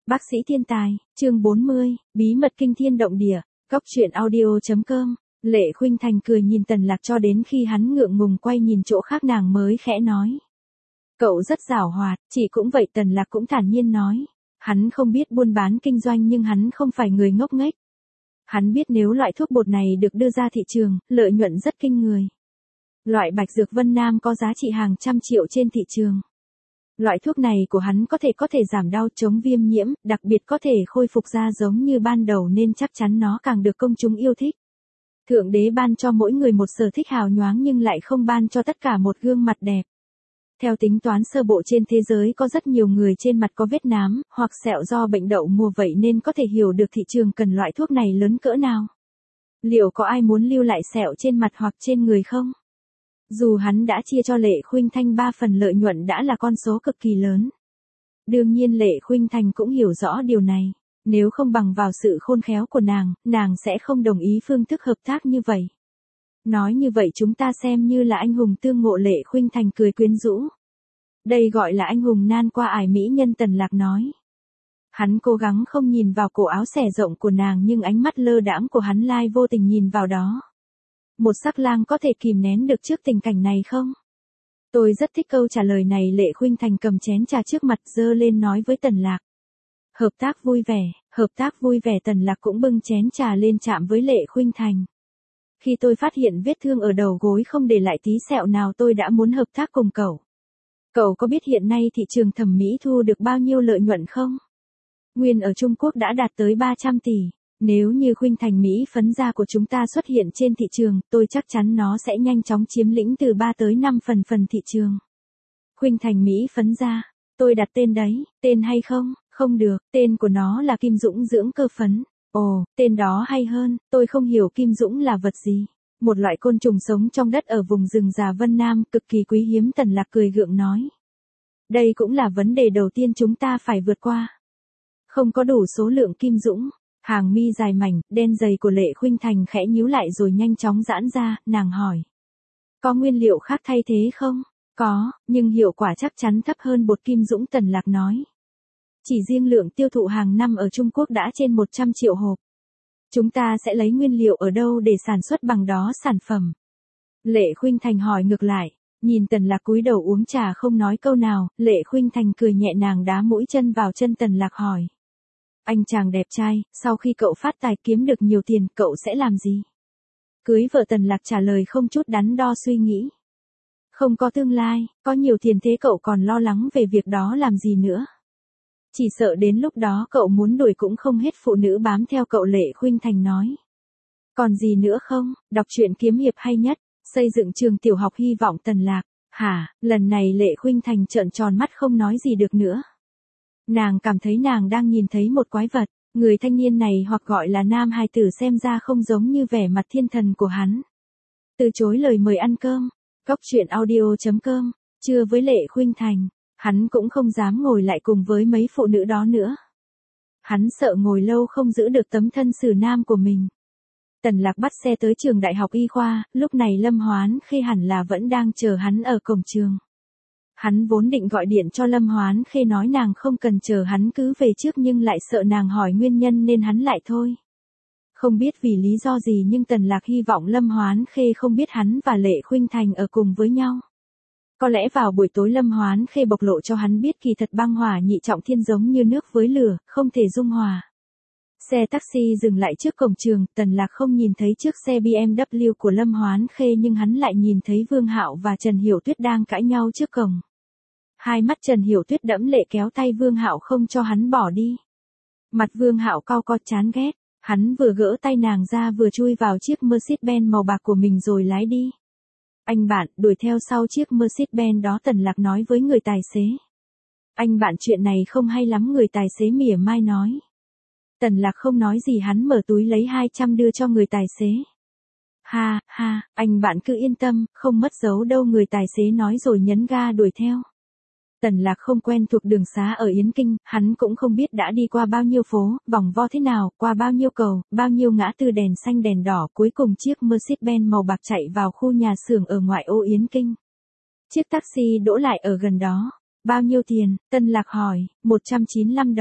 Bác sĩ thiên tài, chương 40, bí mật kinh thiên động địa, Cóc truyện audio.com. Lệ Khuynh Thành cười nhìn Tần Lạc cho đến khi hắn ngượng ngùng quay nhìn chỗ khác nàng mới khẽ nói. Cậu rất giảo hoạt, chỉ cũng vậy. Tần Lạc cũng thản nhiên nói. Hắn không biết buôn bán kinh doanh nhưng hắn không phải người ngốc nghếch. Hắn biết nếu loại thuốc bột này được đưa ra thị trường, lợi nhuận rất kinh người. Loại bạch dược Vân Nam có giá trị hàng trăm triệu trên thị trường. Loại thuốc này của hắn có thể giảm đau, chống viêm nhiễm, đặc biệt có thể khôi phục da giống như ban đầu nên chắc chắn nó càng được công chúng yêu thích. Thượng đế ban cho mỗi người một sở thích hào nhoáng nhưng lại không ban cho tất cả một gương mặt đẹp. Theo tính toán sơ bộ trên thế giới có rất nhiều người trên mặt có vết nám, hoặc sẹo do bệnh đậu mùa, vậy nên có thể hiểu được thị trường cần loại thuốc này lớn cỡ nào. Liệu có ai muốn lưu lại sẹo trên mặt hoặc trên người không? Dù hắn đã chia cho Lệ Khuynh Thành 3 phần lợi nhuận đã là con số cực kỳ lớn. Đương nhiên Lệ Khuynh Thành cũng hiểu rõ điều này. Nếu không bằng vào sự khôn khéo của nàng sẽ không đồng ý phương thức hợp tác như vậy. Nói như vậy chúng ta xem như là anh hùng tương ngộ. Lệ Khuynh Thành cười quyến rũ. Đây gọi là anh hùng nan qua ải mỹ nhân. Tần Lạc nói. Hắn cố gắng không nhìn vào cổ áo xẻ rộng của nàng nhưng ánh mắt lơ đãng của hắn lai vô tình nhìn vào đó. Một sắc lang có thể kìm nén được trước tình cảnh này không? Tôi rất thích câu trả lời này. Lệ Khuynh Thành cầm chén trà trước mặt giơ lên nói với Tần Lạc. Hợp tác vui vẻ, hợp tác vui vẻ. Tần Lạc cũng bưng chén trà lên chạm với Lệ Khuynh Thành. Khi tôi phát hiện vết thương ở đầu gối không để lại tí sẹo nào tôi đã muốn hợp tác cùng cậu. Cậu có biết hiện nay thị trường thẩm mỹ thu được bao nhiêu lợi nhuận không? Nguyên ở Trung Quốc đã đạt tới 300 tỷ. Nếu như Khuynh Thành mỹ phấn da của chúng ta xuất hiện trên thị trường, tôi chắc chắn nó sẽ nhanh chóng chiếm lĩnh từ 3 tới 5 phần thị trường. Khuynh Thành mỹ phấn da, tôi đặt tên đấy, tên hay không? Không được, tên của nó là Kim Dũng dưỡng cơ phấn. Ồ, tên đó hay hơn, tôi không hiểu Kim Dũng là vật gì. Một loại côn trùng sống trong đất ở vùng rừng già Vân Nam, cực kỳ quý hiếm. Tần Lạc cười gượng nói. Đây cũng là vấn đề đầu tiên chúng ta phải vượt qua. Không có đủ số lượng Kim Dũng. Hàng mi dài mảnh, đen dày của Lệ Khuynh Thành khẽ nhíu lại rồi nhanh chóng giãn ra, nàng hỏi. Có nguyên liệu khác thay thế không? Có, nhưng hiệu quả chắc chắn thấp hơn bột Kim Dũng. Tần Lạc nói. Chỉ riêng lượng tiêu thụ hàng năm ở Trung Quốc đã trên 100 triệu hộp. Chúng ta sẽ lấy nguyên liệu ở đâu để sản xuất bằng đó sản phẩm? Lệ Khuynh Thành hỏi ngược lại, nhìn Tần Lạc cúi đầu uống trà không nói câu nào. Lệ Khuynh Thành cười nhẹ, nàng đá mũi chân vào chân Tần Lạc hỏi. Anh chàng đẹp trai, sau khi cậu phát tài kiếm được nhiều tiền, cậu sẽ làm gì? Cưới vợ. Tần Lạc trả lời không chút đắn đo suy nghĩ. Không có tương lai, có nhiều tiền thế cậu còn lo lắng về việc đó làm gì nữa? Chỉ sợ đến lúc đó cậu muốn đuổi cũng không hết phụ nữ bám theo cậu. Lệ Khuynh Thành nói. Còn gì nữa không? Đọc truyện kiếm hiệp hay nhất, xây dựng trường tiểu học hy vọng. Tần Lạc. Hả? Lần này Lệ Khuynh Thành trợn tròn mắt không nói gì được nữa. Nàng cảm thấy nàng đang nhìn thấy một quái vật. Người thanh niên này hoặc gọi là nam hài tử xem ra không giống như vẻ mặt thiên thần của hắn. Từ chối lời mời ăn cơm. Cóc truyện audio.com. Trưa với Lệ Khuynh Thành. Hắn cũng không dám ngồi lại cùng với mấy phụ nữ đó nữa. Hắn sợ ngồi lâu không giữ được tấm thân xử nam của mình. Tần Lạc bắt xe tới trường đại học y khoa, lúc này Lâm Hoán Khê hẳn là vẫn đang chờ hắn ở cổng trường. Hắn vốn định gọi điện cho Lâm Hoán Khê nói nàng không cần chờ hắn cứ về trước nhưng lại sợ nàng hỏi nguyên nhân nên hắn lại thôi. Không biết vì lý do gì nhưng Tần Lạc hy vọng Lâm Hoán Khê không biết hắn và Lệ Khuynh Thành ở cùng với nhau. Có lẽ vào buổi tối Lâm Hoán Khê bộc lộ cho hắn biết kỳ thật băng hỏa nhị trọng thiên giống như nước với lửa, không thể dung hòa. Xe taxi dừng lại trước cổng trường. Tần Lạc không nhìn thấy chiếc xe BMW của Lâm Hoán Khê nhưng hắn lại nhìn thấy Vương Hạo và Trần Hiểu Tuyết đang cãi nhau trước cổng. Hai mắt Trần Hiểu Tuyết đẫm lệ kéo tay Vương Hạo không cho hắn bỏ đi. Mặt Vương Hạo cau co chán ghét. Hắn vừa gỡ tay nàng ra vừa chui vào chiếc Mercedes-Benz màu bạc của mình rồi lái đi. Anh bạn, đuổi theo sau chiếc Mercedes-Benz đó. Tần Lạc nói với người tài xế. Anh bạn, chuyện này không hay lắm. Người tài xế mỉa mai nói. Tần Lạc không nói gì, hắn mở túi lấy 200 đưa cho người tài xế. Ha, ha, anh bạn cứ yên tâm, không mất dấu đâu. Người tài xế nói rồi nhấn ga đuổi theo. Tần Lạc không quen thuộc đường xá ở Yến Kinh, hắn cũng không biết đã đi qua bao nhiêu phố, vòng vo thế nào, qua bao nhiêu cầu, bao nhiêu ngã tư đèn xanh đèn đỏ. Cuối cùng chiếc Mercedes-Benz màu bạc chạy vào khu nhà xưởng ở ngoại ô Yến Kinh. Chiếc taxi đỗ lại ở gần đó. Bao nhiêu tiền? Tần Lạc hỏi. 195 đồng.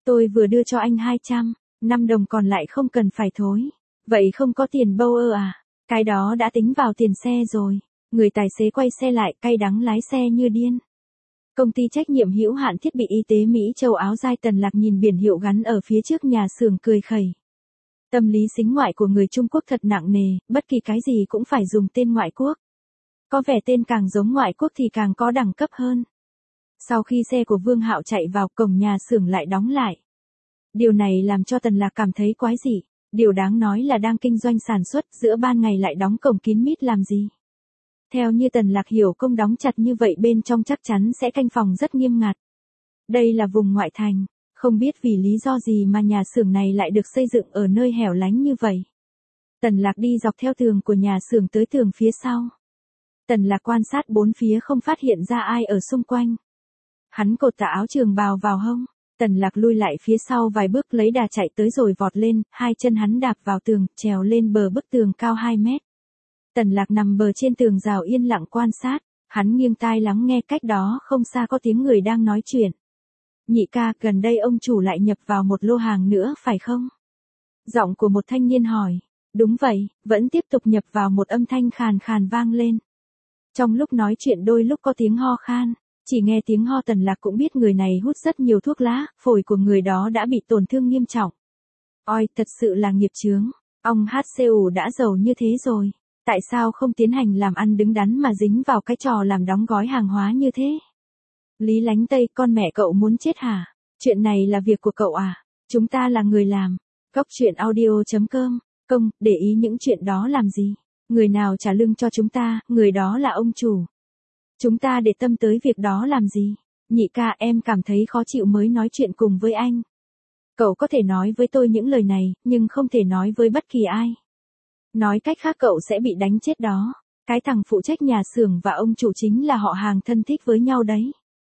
Tôi vừa đưa cho anh 200, 5 đồng còn lại không cần phải thối. Vậy không có tiền bâu ơ à? Cái đó đã tính vào tiền xe rồi. Người tài xế quay xe lại cay đắng lái xe như điên. Công ty trách nhiệm hữu hạn thiết bị y tế Mỹ châu Áo Giai Tần Lạc nhìn biển hiệu gắn ở phía trước nhà xưởng cười khẩy. Tâm lý sính ngoại của người Trung Quốc thật nặng nề, bất kỳ cái gì cũng phải dùng tên ngoại quốc. Có vẻ tên càng giống ngoại quốc thì càng có đẳng cấp hơn. Sau khi xe của Vương Hạo chạy vào, cổng nhà xưởng lại đóng lại. Điều này làm cho Tần Lạc cảm thấy quái dị. Điều đáng nói là đang kinh doanh sản xuất, giữa ban ngày lại đóng cổng kín mít làm gì? Theo như Tần Lạc hiểu, công đóng chặt như vậy bên trong chắc chắn sẽ canh phòng rất nghiêm ngặt. Đây là vùng ngoại thành, không biết vì lý do gì mà nhà xưởng này lại được xây dựng ở nơi hẻo lánh như vậy. Tần Lạc đi dọc theo tường của nhà xưởng tới tường phía sau. Tần Lạc quan sát bốn phía không phát hiện ra ai ở xung quanh. Hắn cột tà áo trường bào vào hông. Tần Lạc lui lại phía sau vài bước lấy đà chạy tới rồi vọt lên, hai chân hắn đạp vào tường, trèo lên bờ bức tường cao 2 mét. Tần Lạc nằm bờ trên tường rào yên lặng quan sát, hắn nghiêng tai lắng nghe cách đó không xa có tiếng người đang nói chuyện. Nhị ca, gần đây ông chủ lại nhập vào một lô hàng nữa phải không? Giọng của một thanh niên hỏi. Đúng vậy, vẫn tiếp tục nhập vào, một âm thanh khàn khàn vang lên. Trong lúc nói chuyện đôi lúc có tiếng ho khan. Chỉ nghe tiếng ho Tần Lạc cũng biết người này hút rất nhiều thuốc lá, phổi của người đó đã bị tổn thương nghiêm trọng. Ôi, thật sự là nghiệp chướng. Ông HCU đã giàu như thế rồi. Tại sao không tiến hành làm ăn đứng đắn mà dính vào cái trò làm đóng gói hàng hóa như thế? Lý Lánh Tây, con mẹ cậu muốn chết hả? Chuyện này là việc của cậu à? Chúng ta là người làm. Góc chuyện audio.com. Công, để ý những chuyện đó làm gì? Người nào trả lương cho chúng ta, người đó là ông chủ. Chúng ta để tâm tới việc đó làm gì? Nhị ca, em cảm thấy khó chịu mới nói chuyện cùng với anh. Cậu có thể nói với tôi những lời này, nhưng không thể nói với bất kỳ ai. Nói cách khác cậu sẽ bị đánh chết đó. Cái thằng phụ trách nhà xưởng và ông chủ chính là họ hàng thân thích với nhau đấy.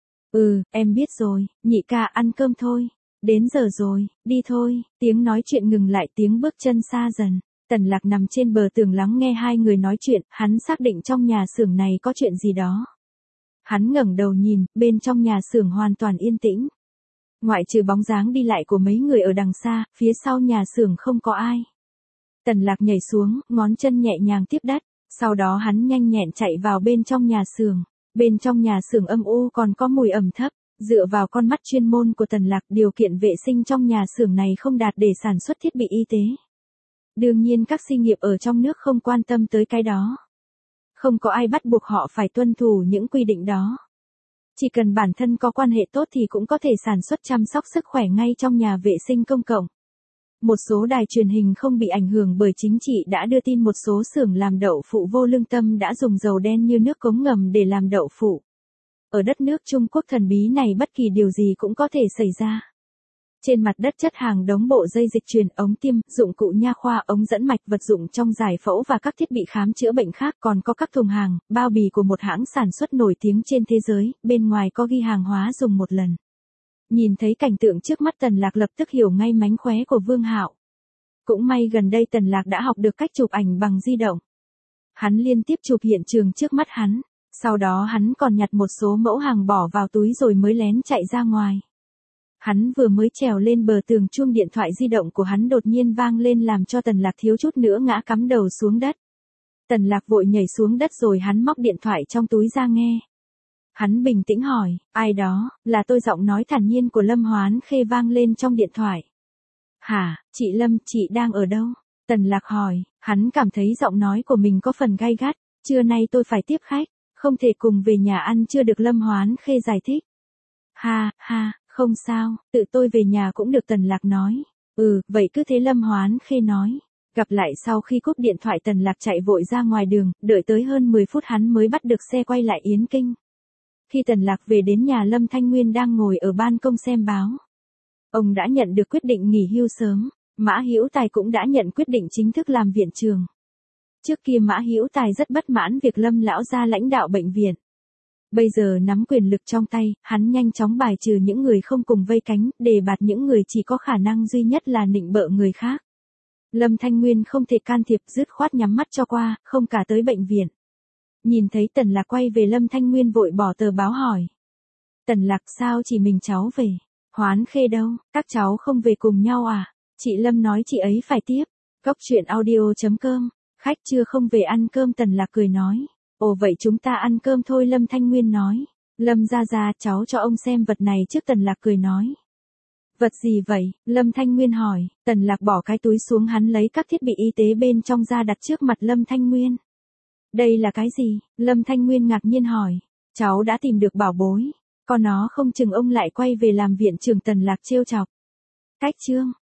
Ừ, em biết rồi, nhị ca ăn cơm thôi. Đến giờ rồi, đi thôi. Tiếng nói chuyện ngừng lại, tiếng bước chân xa dần. Tần Lạc nằm trên bờ tường lắng nghe hai người nói chuyện, hắn xác định trong nhà xưởng này có chuyện gì đó. Hắn ngẩng đầu nhìn, bên trong nhà xưởng hoàn toàn yên tĩnh. Ngoại trừ bóng dáng đi lại của mấy người ở đằng xa, phía sau nhà xưởng không có ai. Tần Lạc nhảy xuống, ngón chân nhẹ nhàng tiếp đất, sau đó hắn nhanh nhẹn chạy vào bên trong nhà xưởng. Bên trong nhà xưởng âm u còn có mùi ẩm thấp, dựa vào con mắt chuyên môn của Tần Lạc, điều kiện vệ sinh trong nhà xưởng này không đạt để sản xuất thiết bị y tế. Đương nhiên các xí nghiệp ở trong nước không quan tâm tới cái đó. Không có ai bắt buộc họ phải tuân thủ những quy định đó. Chỉ cần bản thân có quan hệ tốt thì cũng có thể sản xuất chăm sóc sức khỏe ngay trong nhà vệ sinh công cộng. Một số đài truyền hình không bị ảnh hưởng bởi chính trị đã đưa tin một số xưởng làm đậu phụ vô lương tâm đã dùng dầu đen như nước cống ngầm để làm đậu phụ. Ở đất nước Trung Quốc thần bí này bất kỳ điều gì cũng có thể xảy ra. Trên mặt đất chất hàng đống bộ dây dịch truyền, ống tiêm, dụng cụ nha khoa, ống dẫn mạch, vật dụng trong giải phẫu và các thiết bị khám chữa bệnh khác, còn có các thùng hàng, bao bì của một hãng sản xuất nổi tiếng trên thế giới, bên ngoài có ghi hàng hóa dùng một lần. Nhìn thấy cảnh tượng trước mắt Tần Lạc lập tức hiểu ngay mánh khóe của Vương Hạo. Cũng may gần đây Tần Lạc đã học được cách chụp ảnh bằng di động. Hắn liên tiếp chụp hiện trường trước mắt hắn, sau đó hắn còn nhặt một số mẫu hàng bỏ vào túi rồi mới lén chạy ra ngoài. Hắn vừa mới trèo lên bờ tường, chuông điện thoại di động của hắn đột nhiên vang lên làm cho Tần Lạc thiếu chút nữa ngã cắm đầu xuống đất. Tần Lạc vội nhảy xuống đất rồi hắn móc điện thoại trong túi ra nghe. Hắn bình tĩnh hỏi, ai đó, là tôi, giọng nói thản nhiên của Lâm Hoán Khê vang lên trong điện thoại. Hả, chị Lâm, chị đang ở đâu? Tần Lạc hỏi, hắn cảm thấy giọng nói của mình có phần gay gắt, trưa nay tôi phải tiếp khách, không thể cùng về nhà ăn trưa được, Lâm Hoán Khê giải thích. Ha, ha. Không sao, tự tôi về nhà cũng được, Tần Lạc nói. Ừ, vậy cứ thế, Lâm Hoán Khê nói. Gặp lại sau khi cúp điện thoại, Tần Lạc chạy vội ra ngoài đường, đợi tới hơn 10 phút hắn mới bắt được xe quay lại Yến Kinh. Khi Tần Lạc về đến nhà, Lâm Thanh Nguyên đang ngồi ở ban công xem báo. Ông đã nhận được quyết định nghỉ hưu sớm, Mã Hữu Tài cũng đã nhận quyết định chính thức làm viện trưởng. Trước kia Mã Hữu Tài rất bất mãn việc Lâm lão gia lãnh đạo bệnh viện. Bây giờ nắm quyền lực trong tay, hắn nhanh chóng bài trừ những người không cùng vây cánh, đề bạt những người chỉ có khả năng duy nhất là nịnh bợ người khác. Lâm Thanh Nguyên không thể can thiệp, dứt khoát nhắm mắt cho qua, không cả tới bệnh viện. Nhìn thấy Tần Lạc quay về, Lâm Thanh Nguyên vội bỏ tờ báo hỏi. Tần Lạc, sao chỉ mình cháu về? Hoán Khê đâu, các cháu không về cùng nhau à? Chị Lâm nói chị ấy phải tiếp. Cốc truyện audio.com, khách chưa không về ăn cơm Tần Lạc cười nói. Ồ vậy chúng ta ăn cơm thôi Lâm Thanh Nguyên nói. Lâm ra cháu cho ông xem vật này trước Tần Lạc cười nói. Vật gì vậy? Lâm Thanh Nguyên hỏi. Tần Lạc bỏ cái túi xuống hắn lấy các thiết bị y tế bên trong ra đặt trước mặt Lâm Thanh Nguyên. Đây là cái gì? Lâm Thanh Nguyên ngạc nhiên hỏi. Cháu đã tìm được bảo bối. Còn nó không chừng ông lại quay về làm viện trưởng Tần Lạc trêu chọc. Cách chương.